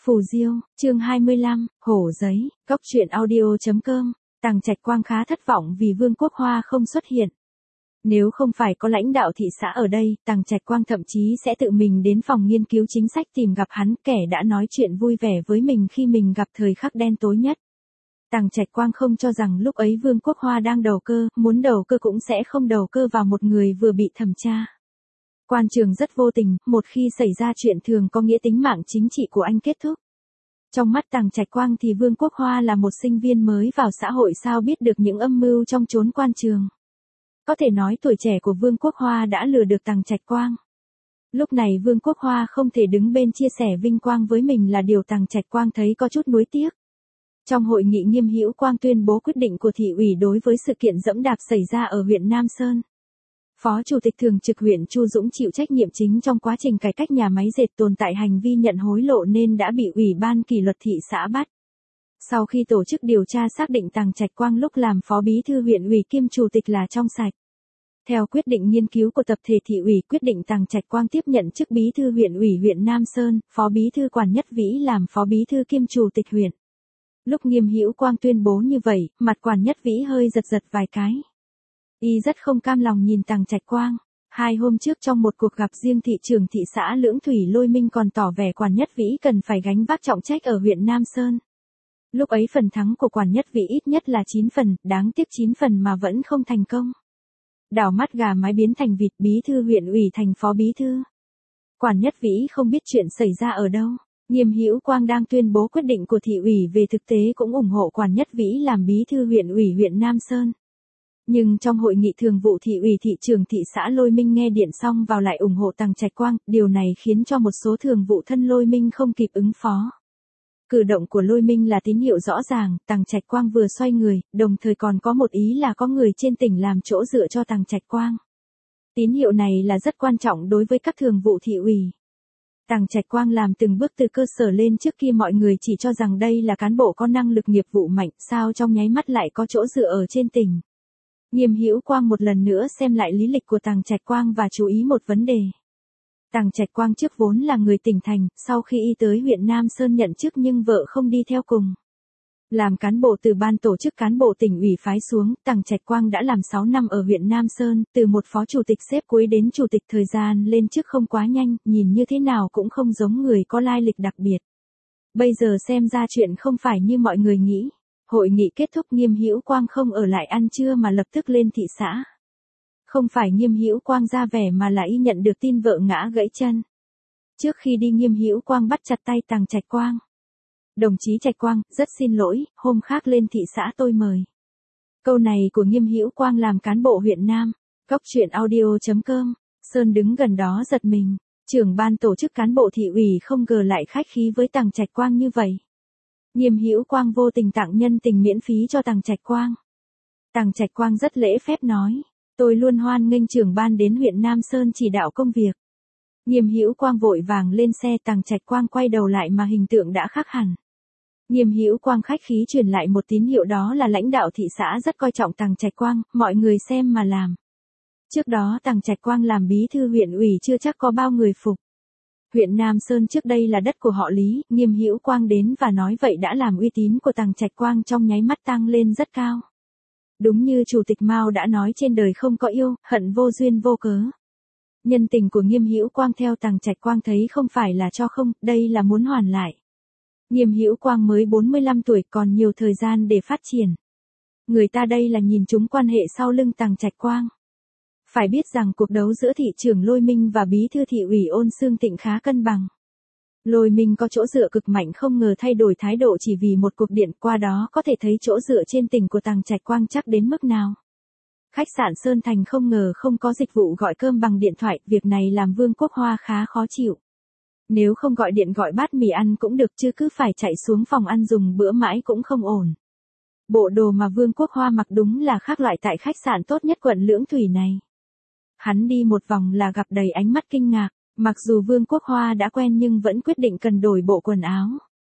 Phù Diêu, chương 25, Hổ Giấy, Cốc truyện audio.com, Tằng Trạch Quang khá thất vọng vì Vương Quốc Hoa không xuất hiện. Nếu không phải có lãnh đạo thị xã ở đây, Tằng Trạch Quang thậm chí sẽ tự mình đến phòng nghiên cứu chính sách tìm gặp hắn, kẻ đã nói chuyện vui vẻ với mình khi mình gặp thời khắc đen tối nhất. Tằng Trạch Quang không cho rằng lúc ấy Vương Quốc Hoa đang đầu cơ, muốn đầu cơ cũng sẽ không đầu cơ vào một người vừa bị thẩm tra. Quan trường rất vô tình, một khi xảy ra chuyện thường có nghĩa tính mạng chính trị của anh kết thúc. Trong mắt Tằng Trạch Quang thì Vương Quốc Hoa là một sinh viên mới vào xã hội, sao biết được những âm mưu trong chốn quan trường. Có thể nói tuổi trẻ của Vương Quốc Hoa đã lừa được Tằng Trạch Quang. Lúc này Vương Quốc Hoa không thể đứng bên chia sẻ vinh quang với mình là điều Tằng Trạch Quang thấy có chút nuối tiếc. Trong hội nghị, Nghiêm Hữu Quang tuyên bố quyết định của thị ủy đối với sự kiện giẫm đạp xảy ra ở huyện Nam Sơn. Phó Chủ tịch Thường trực huyện Chu Dũng chịu trách nhiệm chính trong quá trình cải cách nhà máy dệt tồn tại hành vi nhận hối lộ nên đã bị Ủy ban kỷ luật thị xã bắt. Sau khi tổ chức điều tra xác định Tằng Trạch Quang lúc làm Phó Bí thư huyện ủy kiêm Chủ tịch là trong sạch. Theo quyết định nghiên cứu của tập thể thị ủy, quyết định Tằng Trạch Quang tiếp nhận chức Bí thư huyện ủy huyện Nam Sơn, Phó Bí thư Quản Nhất Vĩ làm Phó Bí thư kiêm Chủ tịch huyện. Lúc Nghiêm Hữu Quang tuyên bố như vậy, mặt Quản Nhất Vĩ hơi giật vài cái. Y rất không cam lòng nhìn Tằng Trạch Quang. 2 hôm trước trong một cuộc gặp riêng, thị trưởng thị xã Lưỡng Thủy Lôi Minh còn tỏ vẻ Quản Nhất Vĩ cần phải gánh vác trọng trách ở huyện Nam Sơn. Lúc ấy phần thắng của Quản Nhất Vĩ ít nhất là 9 phần, đáng tiếc 9 phần mà vẫn không thành công. Đảo mắt gà mái biến thành vịt, bí thư huyện ủy thành phó bí thư. Quản Nhất Vĩ không biết chuyện xảy ra ở đâu. Nghiêm Hữu Quang đang tuyên bố quyết định của thị ủy về thực tế cũng ủng hộ Quản Nhất Vĩ làm bí thư huyện ủy huyện Nam Sơn. Nhưng trong hội nghị thường vụ thị ủy, thị trưởng thị xã Lôi Minh nghe điện xong vào lại ủng hộ Tằng Trạch Quang, điều này khiến cho một số thường vụ thân Lôi Minh không kịp ứng phó. Cử động của Lôi Minh là tín hiệu rõ ràng, Tằng Trạch Quang vừa xoay người, đồng thời còn có một ý là có người trên tỉnh làm chỗ dựa cho Tằng Trạch Quang. Tín hiệu này là rất quan trọng đối với các thường vụ thị ủy. Tằng Trạch Quang làm từng bước từ cơ sở lên, trước kia mọi người chỉ cho rằng đây là cán bộ có năng lực nghiệp vụ mạnh, sao trong nháy mắt lại có chỗ dựa ở trên tỉnh. Nghiêm Hữu Quang một lần nữa xem lại lý lịch của Tằng Trạch Quang và chú ý một vấn đề. Tằng Trạch Quang trước vốn là người tỉnh thành, sau khi y tới huyện Nam Sơn nhận chức nhưng vợ không đi theo cùng. Làm cán bộ từ ban tổ chức cán bộ tỉnh ủy phái xuống, Tằng Trạch Quang đã làm 6 năm ở huyện Nam Sơn, từ một phó chủ tịch xếp cuối đến chủ tịch, thời gian lên chức không quá nhanh, nhìn như thế nào cũng không giống người có lai lịch đặc biệt. Bây giờ xem ra chuyện không phải như mọi người nghĩ. Hội nghị kết thúc, Nghiêm Hữu Quang không ở lại ăn trưa mà lập tức lên thị xã. Không phải Nghiêm Hữu Quang ra vẻ mà là y nhận được tin vợ ngã gãy chân. Trước khi đi, Nghiêm Hữu Quang bắt chặt tay Tằng Trạch Quang. Đồng chí Trạch Quang, rất xin lỗi, hôm khác lên thị xã tôi mời. Câu này của Nghiêm Hữu Quang làm cán bộ huyện Nam, Cốc truyện audio.com, Sơn đứng gần đó giật mình. Trưởng ban tổ chức cán bộ thị ủy không ngờ lại khách khí với Tằng Trạch Quang như vậy. Nghiêm Hữu Quang vô tình tặng nhân tình miễn phí cho Tằng Trạch Quang. Tằng Trạch Quang rất lễ phép nói, tôi luôn hoan nghênh trưởng ban đến huyện Nam Sơn chỉ đạo công việc. Nghiêm Hữu Quang vội vàng lên xe, Tằng Trạch Quang quay đầu lại mà hình tượng đã khác hẳn. Nghiêm Hữu Quang khách khí truyền lại một tín hiệu, đó là lãnh đạo thị xã rất coi trọng Tằng Trạch Quang, mọi người xem mà làm. Trước đó Tằng Trạch Quang làm bí thư huyện ủy chưa chắc có bao người phục. Huyện Nam Sơn trước đây là đất của họ Lý, Nghiêm Hữu Quang đến và nói vậy đã làm uy tín của Tằng Trạch Quang trong nháy mắt tăng lên rất cao. Đúng như Chủ tịch Mao đã nói, trên đời không có yêu, hận vô duyên vô cớ. Nhân tình của Nghiêm Hữu Quang theo Tằng Trạch Quang thấy không phải là cho không, đây là muốn hoàn lại. Nghiêm Hữu Quang mới 45 tuổi, còn nhiều thời gian để phát triển. Người ta đây là nhìn trúng quan hệ sau lưng Tằng Trạch Quang. Phải biết rằng cuộc đấu giữa thị trưởng Lôi Minh và bí thư thị ủy Ôn Xương Tịnh khá cân bằng. Lôi Minh có chỗ dựa cực mạnh, không ngờ thay đổi thái độ chỉ vì một cuộc điện, qua đó có thể thấy chỗ dựa trên tỉnh của Tằng Trạch Quang chắc đến mức nào. Khách sạn Sơn Thành không ngờ không có dịch vụ gọi cơm bằng điện thoại, việc này làm Vương Quốc Hoa khá khó chịu. Nếu không gọi điện gọi bát mì ăn cũng được, chứ cứ phải chạy xuống phòng ăn dùng bữa mãi cũng không ổn. Bộ đồ mà Vương Quốc Hoa mặc đúng là khác loại tại khách sạn tốt nhất quận Lưỡng Thủy này. Hắn đi một vòng là gặp đầy ánh mắt kinh ngạc, mặc dù Vương Quốc Hoa đã quen nhưng vẫn quyết định cần đổi bộ quần áo.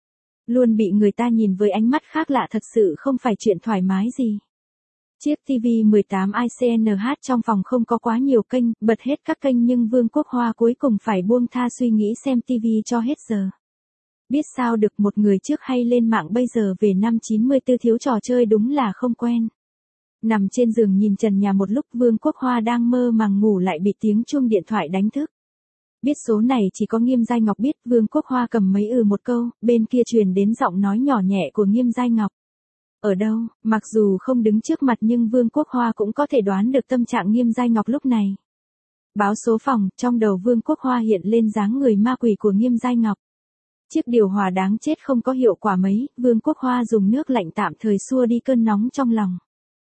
Luôn bị người ta nhìn với ánh mắt khác lạ thật sự không phải chuyện thoải mái gì. Chiếc TV 18 ICNH trong phòng không có quá nhiều kênh, bật hết các kênh nhưng Vương Quốc Hoa cuối cùng phải buông tha suy nghĩ xem TV cho hết giờ. Biết sao được, một người trước hay lên mạng bây giờ về năm 94 thiếu trò chơi đúng là không quen. Nằm trên giường nhìn trần nhà một lúc, Vương Quốc Hoa đang mơ màng ngủ lại bị tiếng chuông điện thoại đánh thức. Biết số này chỉ có Nghiêm Giai Ngọc biết, Vương Quốc Hoa cầm mấy một câu, bên kia truyền đến giọng nói nhỏ nhẹ của Nghiêm Giai Ngọc. Ở đâu? Mặc dù không đứng trước mặt nhưng Vương Quốc Hoa cũng có thể đoán được tâm trạng Nghiêm Giai Ngọc lúc này. Báo số phòng, trong đầu Vương Quốc Hoa hiện lên dáng người ma quỷ của Nghiêm Giai Ngọc. Chiếc điều hòa đáng chết không có hiệu quả mấy, Vương Quốc Hoa dùng nước lạnh tạm thời xua đi cơn nóng trong lòng.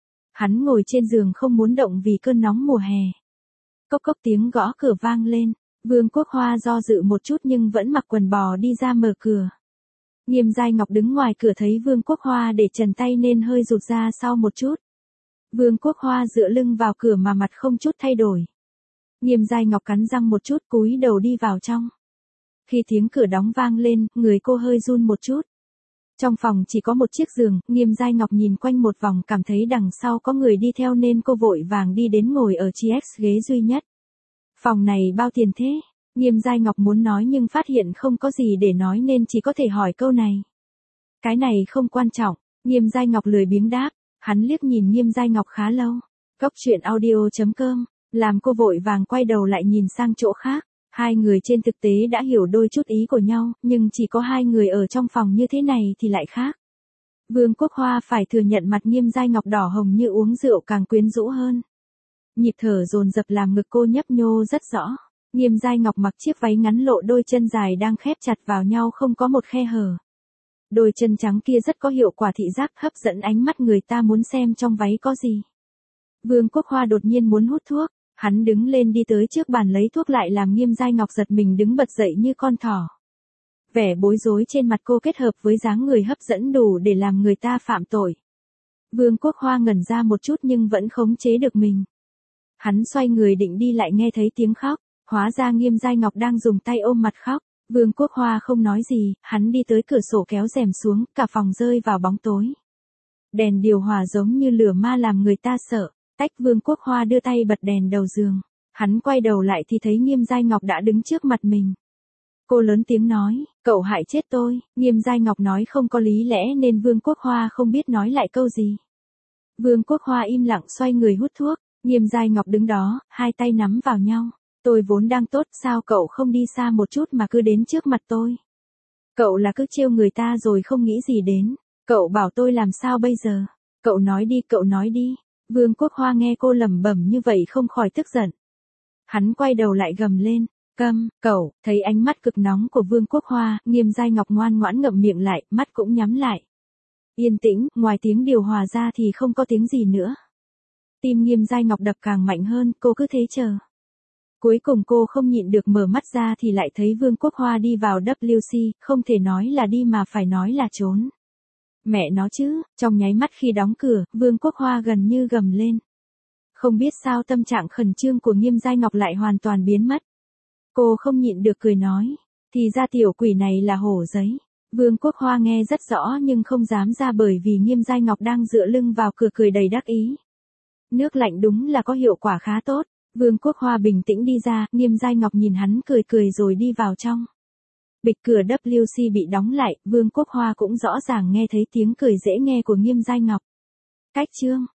Hắn ngồi trên giường không muốn động vì cơn nóng mùa hè. Cốc cốc tiếng gõ cửa vang lên, Vương Quốc Hoa do dự một chút nhưng vẫn mặc quần bò đi ra mở cửa. Nghiêm Giai Ngọc đứng ngoài cửa thấy Vương Quốc Hoa để trần tay nên hơi rụt ra sau một chút. Vương Quốc Hoa dựa lưng vào cửa mà mặt không chút thay đổi. Nghiêm Giai Ngọc cắn răng một chút cúi đầu đi vào trong. Khi tiếng cửa đóng vang lên, người cô hơi run một chút. Trong phòng chỉ có một chiếc giường, Nghiêm Giai Ngọc nhìn quanh một vòng cảm thấy đằng sau có người đi theo nên cô vội vàng đi đến ngồi ở chiếc ghế duy nhất. Phòng này bao tiền thế? Nghiêm Giai Ngọc muốn nói nhưng phát hiện không có gì để nói nên chỉ có thể hỏi câu này. Cái này không quan trọng, Nghiêm Giai Ngọc lười biếng đáp, hắn liếc nhìn Nghiêm Giai Ngọc khá lâu. Cốc truyện audio.com, làm cô vội vàng quay đầu lại nhìn sang chỗ khác. Hai người trên thực tế đã hiểu đôi chút ý của nhau, nhưng chỉ có hai người ở trong phòng như thế này thì lại khác. Vương Quốc Hoa phải thừa nhận mặt Nghiêm Giai Ngọc đỏ hồng như uống rượu càng quyến rũ hơn. Nhịp thở dồn dập làm ngực cô nhấp nhô rất rõ. Nghiêm Giai Ngọc mặc chiếc váy ngắn lộ đôi chân dài đang khép chặt vào nhau không có một khe hở. Đôi chân trắng kia rất có hiệu quả thị giác, hấp dẫn ánh mắt người ta muốn xem trong váy có gì. Vương Quốc Hoa đột nhiên muốn hút thuốc. Hắn đứng lên đi tới trước bàn lấy thuốc lại làm Nghiêm Giai Ngọc giật mình đứng bật dậy như con thỏ. Vẻ bối rối trên mặt cô kết hợp với dáng người hấp dẫn đủ để làm người ta phạm tội. Vương Quốc Hoa ngẩn ra một chút nhưng vẫn khống chế được mình. Hắn xoay người định đi lại nghe thấy tiếng khóc, hóa ra Nghiêm Giai Ngọc đang dùng tay ôm mặt khóc. Vương Quốc Hoa không nói gì, hắn đi tới cửa sổ kéo rèm xuống, cả phòng rơi vào bóng tối. Đèn điều hòa giống như lửa ma làm người ta sợ. Tách Vương Quốc Hoa đưa tay bật đèn đầu giường. Hắn quay đầu lại thì thấy Nghiêm Giai Ngọc đã đứng trước mặt mình. Cô lớn tiếng nói, cậu hại chết tôi. Nghiêm Giai Ngọc nói không có lý lẽ nên Vương Quốc Hoa không biết nói lại câu gì. Vương Quốc Hoa im lặng xoay người hút thuốc. Nghiêm Giai Ngọc đứng đó, hai tay nắm vào nhau. Tôi vốn đang tốt, sao cậu không đi xa một chút mà cứ đến trước mặt tôi? Cậu là cứ trêu người ta rồi không nghĩ gì đến. Cậu bảo tôi làm sao bây giờ? Cậu nói đi, cậu nói đi. Vương Quốc Hoa nghe cô lẩm bẩm như vậy không khỏi tức giận. Hắn quay đầu lại gầm lên, câm, cậu, thấy ánh mắt cực nóng của Vương Quốc Hoa, Nghiêm Giai Ngọc ngoan ngoãn ngậm miệng lại, mắt cũng nhắm lại. Yên tĩnh, ngoài tiếng điều hòa ra thì không có tiếng gì nữa. Tim Nghiêm Giai Ngọc đập càng mạnh hơn, cô cứ thế chờ. Cuối cùng cô không nhịn được mở mắt ra thì lại thấy Vương Quốc Hoa đi vào WC, không thể nói là đi mà phải nói là trốn. Mẹ nó chứ, trong nháy mắt khi đóng cửa, Vương Quốc Hoa gần như gầm lên. Không biết sao tâm trạng khẩn trương của Nghiêm Giai Ngọc lại hoàn toàn biến mất. Cô không nhịn được cười nói, thì ra tiểu quỷ này là hổ giấy. Vương Quốc Hoa nghe rất rõ nhưng không dám ra bởi vì Nghiêm Giai Ngọc đang dựa lưng vào cửa cười đầy đắc ý. Nước lạnh đúng là có hiệu quả khá tốt. Vương Quốc Hoa bình tĩnh đi ra, Nghiêm Giai Ngọc nhìn hắn cười cười rồi đi vào trong. Bịch cửa WC bị đóng lại, Vương Quốc Hoa cũng rõ ràng nghe thấy tiếng cười dễ nghe của Nghiêm Giai Ngọc. Cách chương